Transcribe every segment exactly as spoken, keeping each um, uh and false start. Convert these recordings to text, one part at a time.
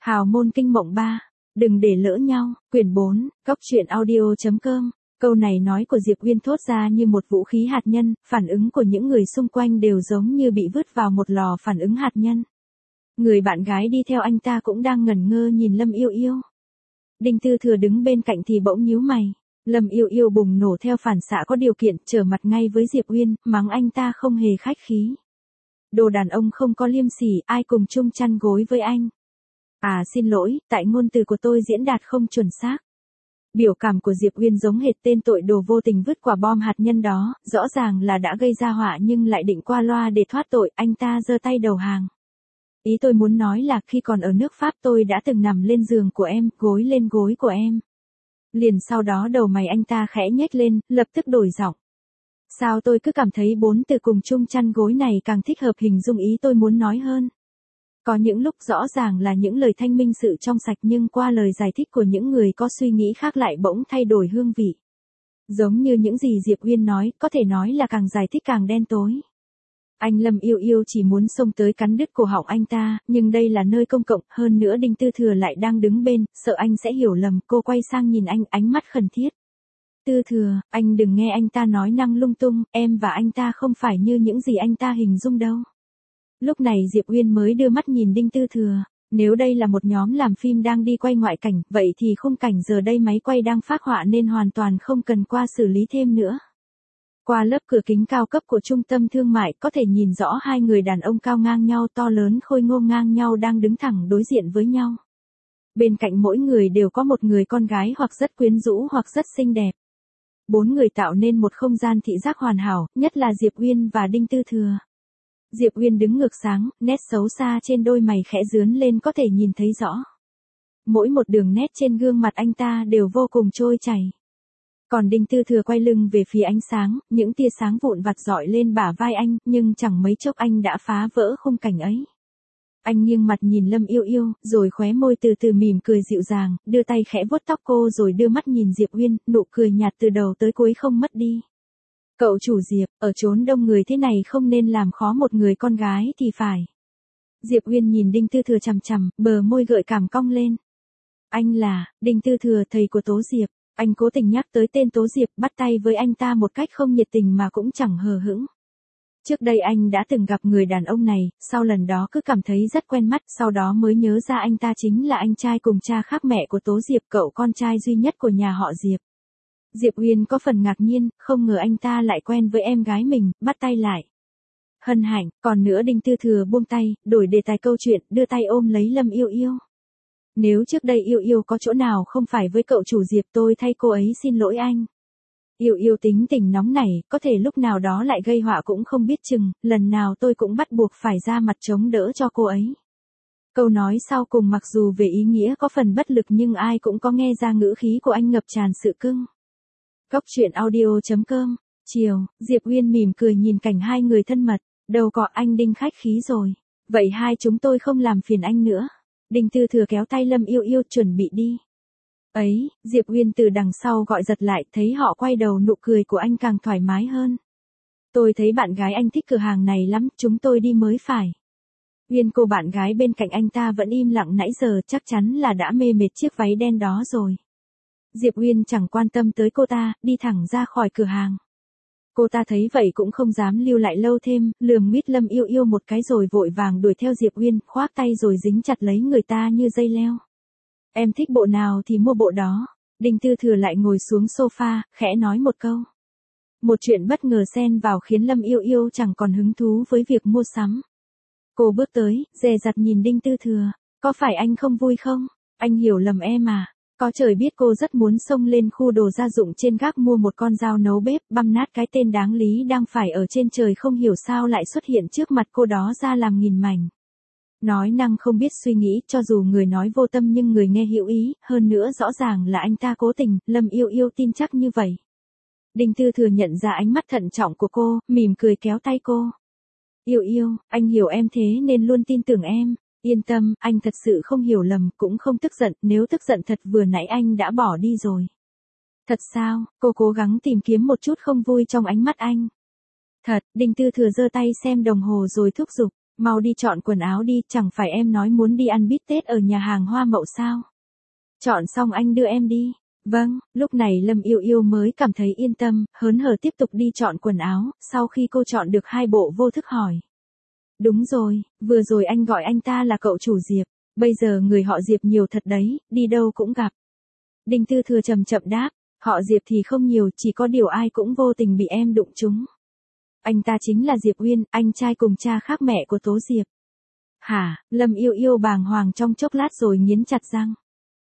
Hào môn kinh mộng ba. Đừng để lỡ nhau. Quyển bốn. Cóc truyện audio.com. Câu này nói của Diệp Uyên thốt ra như một vũ khí hạt nhân, phản ứng của những người xung quanh đều giống như bị vứt vào một lò phản ứng hạt nhân. Người bạn gái đi theo anh ta cũng đang ngẩn ngơ nhìn Lâm Yêu Yêu. Đinh Tư Thừa đứng bên cạnh thì bỗng nhíu mày. Lâm Yêu Yêu bùng nổ theo phản xạ có điều kiện, trở mặt ngay với Diệp Uyên, mắng anh ta không hề khách khí. Đồ đàn ông không có liêm sỉ, ai cùng chung chăn gối với anh. À xin lỗi, tại ngôn từ của tôi diễn đạt không chuẩn xác. Biểu cảm của Diệp Uyên giống hệt tên tội đồ vô tình vứt quả bom hạt nhân đó, rõ ràng là đã gây ra họa nhưng lại định qua loa để thoát tội, anh ta giơ tay đầu hàng. Ý tôi muốn nói là khi còn ở nước Pháp tôi đã từng nằm lên giường của em, gối lên gối của em. Liền sau đó đầu mày anh ta khẽ nhếch lên, lập tức đổi giọng. Sao tôi cứ cảm thấy bốn từ cùng chung chăn gối này càng thích hợp hình dung ý tôi muốn nói hơn. Có những lúc rõ ràng là những lời thanh minh sự trong sạch nhưng qua lời giải thích của những người có suy nghĩ khác lại bỗng thay đổi hương vị. Giống như những gì Diệp Uyên nói, có thể nói là càng giải thích càng đen tối. Anh Lâm Yêu Yêu chỉ muốn xông tới cắn đứt cổ họng anh ta, nhưng đây là nơi công cộng, hơn nữa Đinh Tư Thừa lại đang đứng bên, sợ anh sẽ hiểu lầm, cô quay sang nhìn anh, ánh mắt khẩn thiết. Tư Thừa, anh đừng nghe anh ta nói năng lung tung, em và anh ta không phải như những gì anh ta hình dung đâu. Lúc này Diệp Uyên mới đưa mắt nhìn Đinh Tư Thừa, nếu đây là một nhóm làm phim đang đi quay ngoại cảnh, vậy thì khung cảnh giờ đây máy quay đang phác họa nên hoàn toàn không cần qua xử lý thêm nữa. Qua lớp cửa kính cao cấp của trung tâm thương mại có thể nhìn rõ hai người đàn ông cao ngang nhau, to lớn khôi ngô ngang nhau đang đứng thẳng đối diện với nhau. Bên cạnh mỗi người đều có một người con gái hoặc rất quyến rũ hoặc rất xinh đẹp. Bốn người tạo nên một không gian thị giác hoàn hảo, nhất là Diệp Uyên và Đinh Tư Thừa. Diệp Uyên đứng ngược sáng, nét xấu xa trên đôi mày khẽ rướn lên có thể nhìn thấy rõ. Mỗi một đường nét trên gương mặt anh ta đều vô cùng trôi chảy. Còn Đinh Tư Thừa quay lưng về phía ánh sáng, những tia sáng vụn vặt rọi lên bả vai anh, nhưng chẳng mấy chốc anh đã phá vỡ khung cảnh ấy. Anh nghiêng mặt nhìn Lâm Yêu Yêu, rồi khóe môi từ từ mỉm cười dịu dàng, đưa tay khẽ vuốt tóc cô rồi đưa mắt nhìn Diệp Uyên, nụ cười nhạt từ đầu tới cuối không mất đi. Cậu chủ Diệp, ở chốn đông người thế này không nên làm khó một người con gái thì phải. Diệp Uyên nhìn Đinh Tư Thừa chằm chằm, bờ môi gợi cảm cong lên. Anh là, Đinh Tư Thừa, thầy của Tố Diệp. Anh cố tình nhắc tới tên Tố Diệp, bắt tay với anh ta một cách không nhiệt tình mà cũng chẳng hờ hững. Trước đây anh đã từng gặp người đàn ông này, sau lần đó cứ cảm thấy rất quen mắt, sau đó mới nhớ ra anh ta chính là anh trai cùng cha khác mẹ của Tố Diệp, cậu con trai duy nhất của nhà họ Diệp. Diệp Uyên có phần ngạc nhiên, không ngờ anh ta lại quen với em gái mình, bắt tay lại. Hân hạnh, còn nữa Đinh Tư Thừa buông tay, đổi đề tài câu chuyện, đưa tay ôm lấy Lâm Yêu Yêu. Nếu trước đây Yêu Yêu có chỗ nào không phải với cậu chủ Diệp tôi thay cô ấy xin lỗi anh. Yêu Yêu tính tình nóng nảy, có thể lúc nào đó lại gây họa cũng không biết chừng, lần nào tôi cũng bắt buộc phải ra mặt chống đỡ cho cô ấy. Câu nói sau cùng mặc dù về ý nghĩa có phần bất lực nhưng ai cũng có nghe ra ngữ khí của anh ngập tràn sự cưng. Cóc truyện audio.com. Chiều, Diệp Uyên mỉm cười nhìn cảnh hai người thân mật, đâu có anh Đinh khách khí rồi. Vậy hai chúng tôi không làm phiền anh nữa. Đinh Tư Thừa kéo tay Lâm Yêu Yêu chuẩn bị đi. Ấy, Diệp Uyên từ đằng sau gọi giật lại, thấy họ quay đầu nụ cười của anh càng thoải mái hơn. Tôi thấy bạn gái anh thích cửa hàng này lắm, chúng tôi đi mới phải. Uyên cô bạn gái bên cạnh anh ta vẫn im lặng nãy giờ, chắc chắn là đã mê mệt chiếc váy đen đó rồi. Diệp Uyên chẳng quan tâm tới cô ta, đi thẳng ra khỏi cửa hàng. Cô ta thấy vậy cũng không dám lưu lại lâu thêm, lườm nguyết Lâm Yêu Yêu một cái rồi vội vàng đuổi theo Diệp Uyên, khoác tay rồi dính chặt lấy người ta như dây leo. Em thích bộ nào thì mua bộ đó. Đinh Tư Thừa lại ngồi xuống sofa, khẽ nói một câu. Một chuyện bất ngờ xen vào khiến Lâm Yêu Yêu chẳng còn hứng thú với việc mua sắm. Cô bước tới, dè dặt nhìn Đinh Tư Thừa. Có phải anh không vui không? Anh hiểu lầm em à? Có trời biết cô rất muốn xông lên khu đồ gia dụng trên gác mua một con dao nấu bếp, băm nát cái tên đáng lý đang phải ở trên trời không hiểu sao lại xuất hiện trước mặt cô đó ra làm nghìn mảnh. Nói năng không biết suy nghĩ, cho dù người nói vô tâm nhưng người nghe hữu ý, hơn nữa rõ ràng là anh ta cố tình, Lâm Yêu Yêu tin chắc như vậy. Đinh Tư Thừa nhận ra ánh mắt thận trọng của cô, mỉm cười kéo tay cô. Yêu Yêu, anh hiểu em thế nên luôn tin tưởng em. Yên tâm, anh thật sự không hiểu lầm, cũng không tức giận, nếu tức giận thật vừa nãy anh đã bỏ đi rồi. Thật sao? Cô cố gắng tìm kiếm một chút không vui trong ánh mắt anh. Thật, Đinh Tư Thừa giơ tay xem đồng hồ rồi thúc giục. Mau đi chọn quần áo đi, chẳng phải em nói muốn đi ăn bít tết ở nhà hàng Hoa Mậu sao? Chọn xong anh đưa em đi. Vâng, lúc này Lâm Yêu Yêu mới cảm thấy yên tâm, hớn hở tiếp tục đi chọn quần áo, sau khi cô chọn được hai bộ vô thức hỏi. Đúng rồi, vừa rồi anh gọi anh ta là cậu chủ Diệp, bây giờ người họ Diệp nhiều thật đấy, đi đâu cũng gặp. Đinh Tư Thừa chậm chậm đáp, họ Diệp thì không nhiều, chỉ có điều ai cũng vô tình bị em đụng trúng. Anh ta chính là Diệp Uyên, anh trai cùng cha khác mẹ của Tố Diệp. Hả, Lâm Yêu Yêu bàng hoàng trong chốc lát rồi nghiến chặt răng.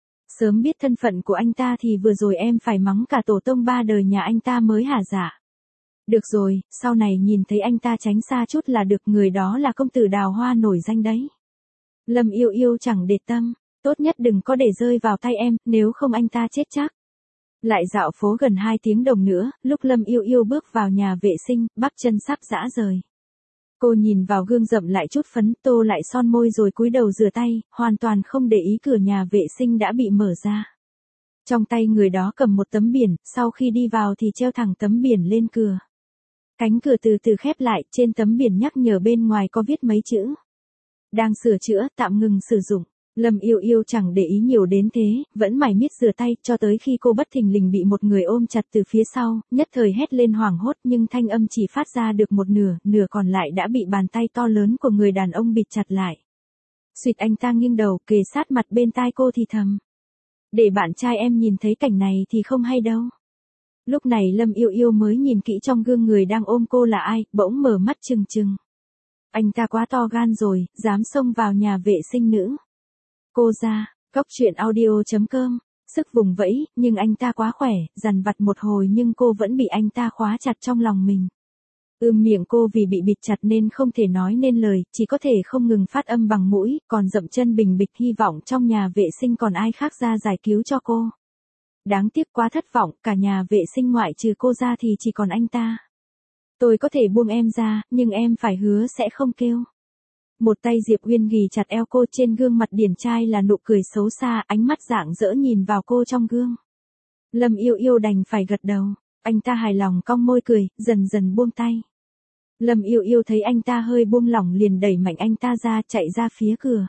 Sớm biết thân phận của anh ta thì vừa rồi em phải mắng cả tổ tông ba đời nhà anh ta mới hả dạ. Được rồi, sau này nhìn thấy anh ta tránh xa chút là được, người đó là công tử Đào Hoa nổi danh đấy. Lâm Yêu Yêu chẳng để tâm, tốt nhất đừng có để rơi vào tay em, nếu không anh ta chết chắc. Lại dạo phố gần hai tiếng đồng nữa, lúc Lâm Yêu Yêu bước vào nhà vệ sinh, bắp chân sắp rã rời. Cô nhìn vào gương rậm lại chút phấn, tô lại son môi rồi cúi đầu rửa tay, hoàn toàn không để ý cửa nhà vệ sinh đã bị mở ra. Trong tay người đó cầm một tấm biển, sau khi đi vào thì treo thẳng tấm biển lên cửa. Cánh cửa từ từ khép lại, trên tấm biển nhắc nhở bên ngoài có viết mấy chữ. Đang sửa chữa, tạm ngừng sử dụng. Lâm Yêu Yêu chẳng để ý nhiều đến thế, vẫn mải miết rửa tay, cho tới khi cô bất thình lình bị một người ôm chặt từ phía sau, nhất thời hét lên hoảng hốt, nhưng thanh âm chỉ phát ra được một nửa, nửa còn lại đã bị bàn tay to lớn của người đàn ông bịt chặt lại. Suýt, anh ta nghiêng đầu, kề sát mặt bên tai cô thì thầm. Để bạn trai em nhìn thấy cảnh này thì không hay đâu. Lúc này Lâm Yêu Yêu mới nhìn kỹ trong gương người đang ôm cô là ai, bỗng mở mắt trừng trừng. Anh ta quá to gan rồi, dám xông vào nhà vệ sinh nữ. Cô ra, Cóc Truyện Audio chấm com, sức vùng vẫy, nhưng anh ta quá khỏe, dằn vặt một hồi nhưng cô vẫn bị anh ta khóa chặt trong lòng mình. Ưm miệng cô vì bị bịt chặt nên không thể nói nên lời, chỉ có thể không ngừng phát âm bằng mũi, còn dậm chân bình bịch, hy vọng trong nhà vệ sinh còn ai khác ra giải cứu cho cô. Đáng tiếc quá thất vọng, cả nhà vệ sinh ngoại trừ cô ra thì chỉ còn anh ta. Tôi có thể buông em ra, nhưng em phải hứa sẽ không kêu. Một tay Diệp Uyên ghì chặt eo cô, trên gương mặt điển trai là nụ cười xấu xa, ánh mắt rạng rỡ nhìn vào cô trong gương. Lâm Yêu Yêu đành phải gật đầu, anh ta hài lòng cong môi cười, dần dần buông tay. Lâm Yêu Yêu thấy anh ta hơi buông lỏng liền đẩy mạnh anh ta ra, chạy ra phía cửa.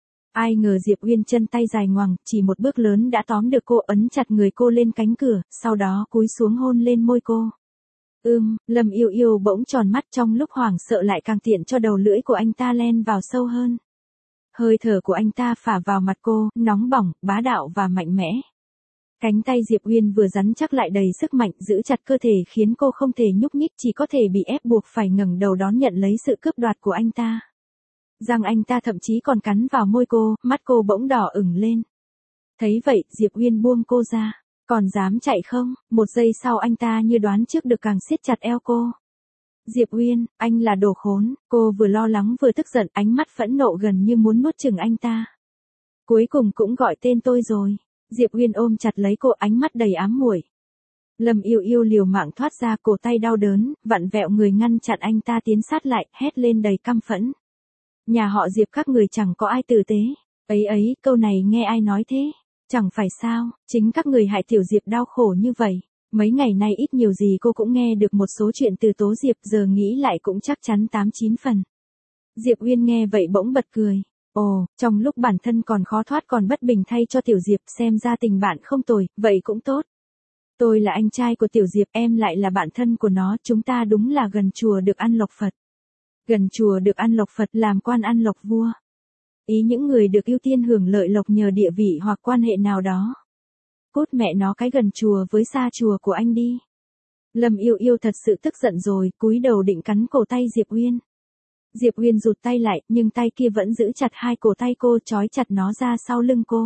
Ai ngờ Diệp Uyên chân tay dài ngoằng, chỉ một bước lớn đã tóm được cô, ấn chặt người cô lên cánh cửa, sau đó cúi xuống hôn lên môi cô. Ưm, Lâm Yêu Yêu bỗng tròn mắt, trong lúc hoảng sợ lại càng tiện cho đầu lưỡi của anh ta len vào sâu hơn. Hơi thở của anh ta phả vào mặt cô, nóng bỏng, bá đạo và mạnh mẽ. Cánh tay Diệp Uyên vừa rắn chắc lại đầy sức mạnh, giữ chặt cơ thể khiến cô không thể nhúc nhích, chỉ có thể bị ép buộc phải ngẩng đầu đón nhận lấy sự cướp đoạt của anh ta. Răng anh ta thậm chí còn cắn vào môi cô, mắt cô bỗng đỏ ửng lên. Thấy vậy, Diệp Uyên buông cô ra. Còn dám chạy không? Một giây sau anh ta như đoán trước được càng siết chặt eo cô. Diệp Uyên, anh là đồ khốn, cô vừa lo lắng vừa tức giận, ánh mắt phẫn nộ gần như muốn nuốt chửng anh ta. Cuối cùng cũng gọi tên tôi rồi. Diệp Uyên ôm chặt lấy cô, ánh mắt đầy ám muội. Lâm Yêu Yêu liều mạng thoát ra, cổ tay đau đớn, vặn vẹo người ngăn chặn anh ta tiến sát lại, hét lên đầy căm phẫn. Nhà họ Diệp các người chẳng có ai tử tế. Ấy ấy, câu này nghe ai nói thế? Chẳng phải sao, chính các người hại tiểu Diệp đau khổ như vậy. Mấy ngày nay ít nhiều gì cô cũng nghe được một số chuyện từ Tố Diệp, giờ nghĩ lại cũng chắc chắn tám chín phần. Diệp Uyên nghe vậy bỗng bật cười. Ồ, trong lúc bản thân còn khó thoát còn bất bình thay cho tiểu Diệp, xem ra tình bạn không tồi, vậy cũng tốt. Tôi là anh trai của tiểu Diệp, em lại là bạn thân của nó, chúng ta đúng là gần chùa được ăn lộc Phật. Gần chùa được ăn lộc Phật, làm quan ăn lộc vua. Ý những người được ưu tiên hưởng lợi lộc nhờ địa vị hoặc quan hệ nào đó. Cút mẹ nó cái gần chùa với xa chùa của anh đi. Lâm Yêu Yêu thật sự tức giận rồi, cúi đầu định cắn cổ tay Diệp Uyên. Diệp Uyên rụt tay lại, nhưng tay kia vẫn giữ chặt hai cổ tay cô, trói chặt nó ra sau lưng cô.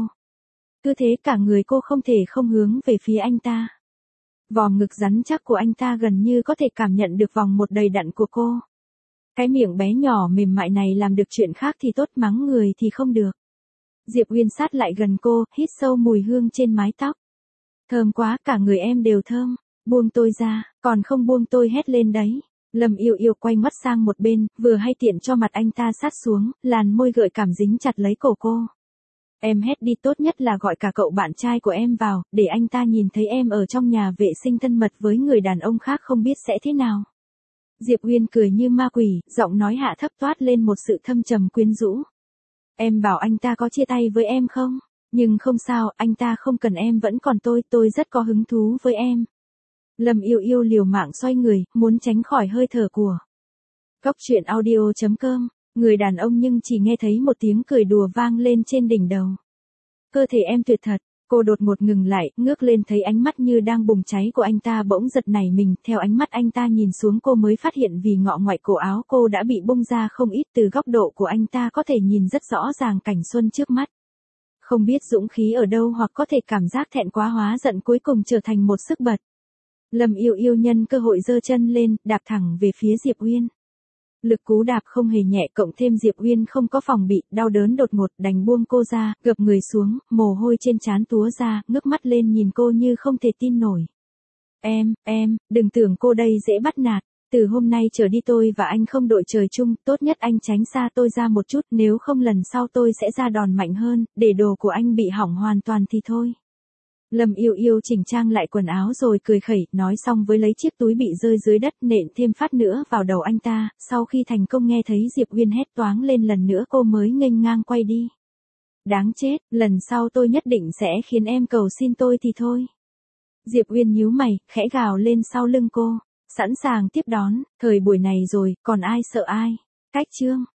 Cứ thế cả người cô không thể không hướng về phía anh ta. Vòng ngực rắn chắc của anh ta gần như có thể cảm nhận được vòng một đầy đặn của cô. Cái miệng bé nhỏ mềm mại này làm được chuyện khác thì tốt, mắng người thì không được. Diệp Uyên sát lại gần cô, hít sâu mùi hương trên mái tóc. Thơm quá, cả người em đều thơm. Buông tôi ra, còn không buông tôi hét lên đấy. Lâm Yêu Yêu quay mắt sang một bên, vừa hay tiện cho mặt anh ta sát xuống, làn môi gợi cảm dính chặt lấy cổ cô. Em hét đi, tốt nhất là gọi cả cậu bạn trai của em vào, để anh ta nhìn thấy em ở trong nhà vệ sinh thân mật với người đàn ông khác không biết sẽ thế nào. Diệp Uyên cười như ma quỷ, giọng nói hạ thấp toát lên một sự thâm trầm quyến rũ. Em bảo anh ta có chia tay với em không? Nhưng không sao, anh ta không cần em vẫn còn tôi, tôi rất có hứng thú với em. Lâm Yêu Yêu liều mạng xoay người, muốn tránh khỏi hơi thở của Cóc truyện audio chấm com, người đàn ông nhưng chỉ nghe thấy một tiếng cười đùa vang lên trên đỉnh đầu. Cơ thể em tuyệt thật, cô đột ngột ngừng lại, ngước lên thấy ánh mắt như đang bùng cháy của anh ta bỗng giật nảy mình, theo ánh mắt anh ta nhìn xuống cô mới phát hiện vì ngọ ngoại cổ áo cô đã bị bung ra không ít, từ góc độ của anh ta có thể nhìn rất rõ ràng cảnh xuân trước mắt. Không biết dũng khí ở đâu hoặc có thể cảm giác thẹn quá hóa giận cuối cùng trở thành một sức bật. Lâm Yêu Yêu nhân cơ hội giơ chân lên, đạp thẳng về phía Diệp Uyên. Lực cú đạp không hề nhẹ, cộng thêm Diệp Uyên không có phòng bị, đau đớn đột ngột đành buông cô ra, gập người xuống, mồ hôi trên trán túa ra, ngước mắt lên nhìn cô như không thể tin nổi. Em, em, đừng tưởng cô đây dễ bắt nạt, từ hôm nay trở đi tôi và anh không đội trời chung, tốt nhất anh tránh xa tôi ra một chút, nếu không lần sau tôi sẽ ra đòn mạnh hơn, để đồ của anh bị hỏng hoàn toàn thì thôi. Lâm Yêu Yêu chỉnh trang lại quần áo rồi cười khẩy, nói xong với lấy chiếc túi bị rơi dưới đất nện thêm phát nữa vào đầu anh ta, sau khi thành công nghe thấy Diệp Uyên hét toáng lên lần nữa cô mới nghênh ngang quay đi. Đáng chết, lần sau tôi nhất định sẽ khiến em cầu xin tôi thì thôi. Diệp Uyên nhíu mày, khẽ gào lên sau lưng cô, sẵn sàng tiếp đón, thời buổi này rồi, còn ai sợ ai. Cách chương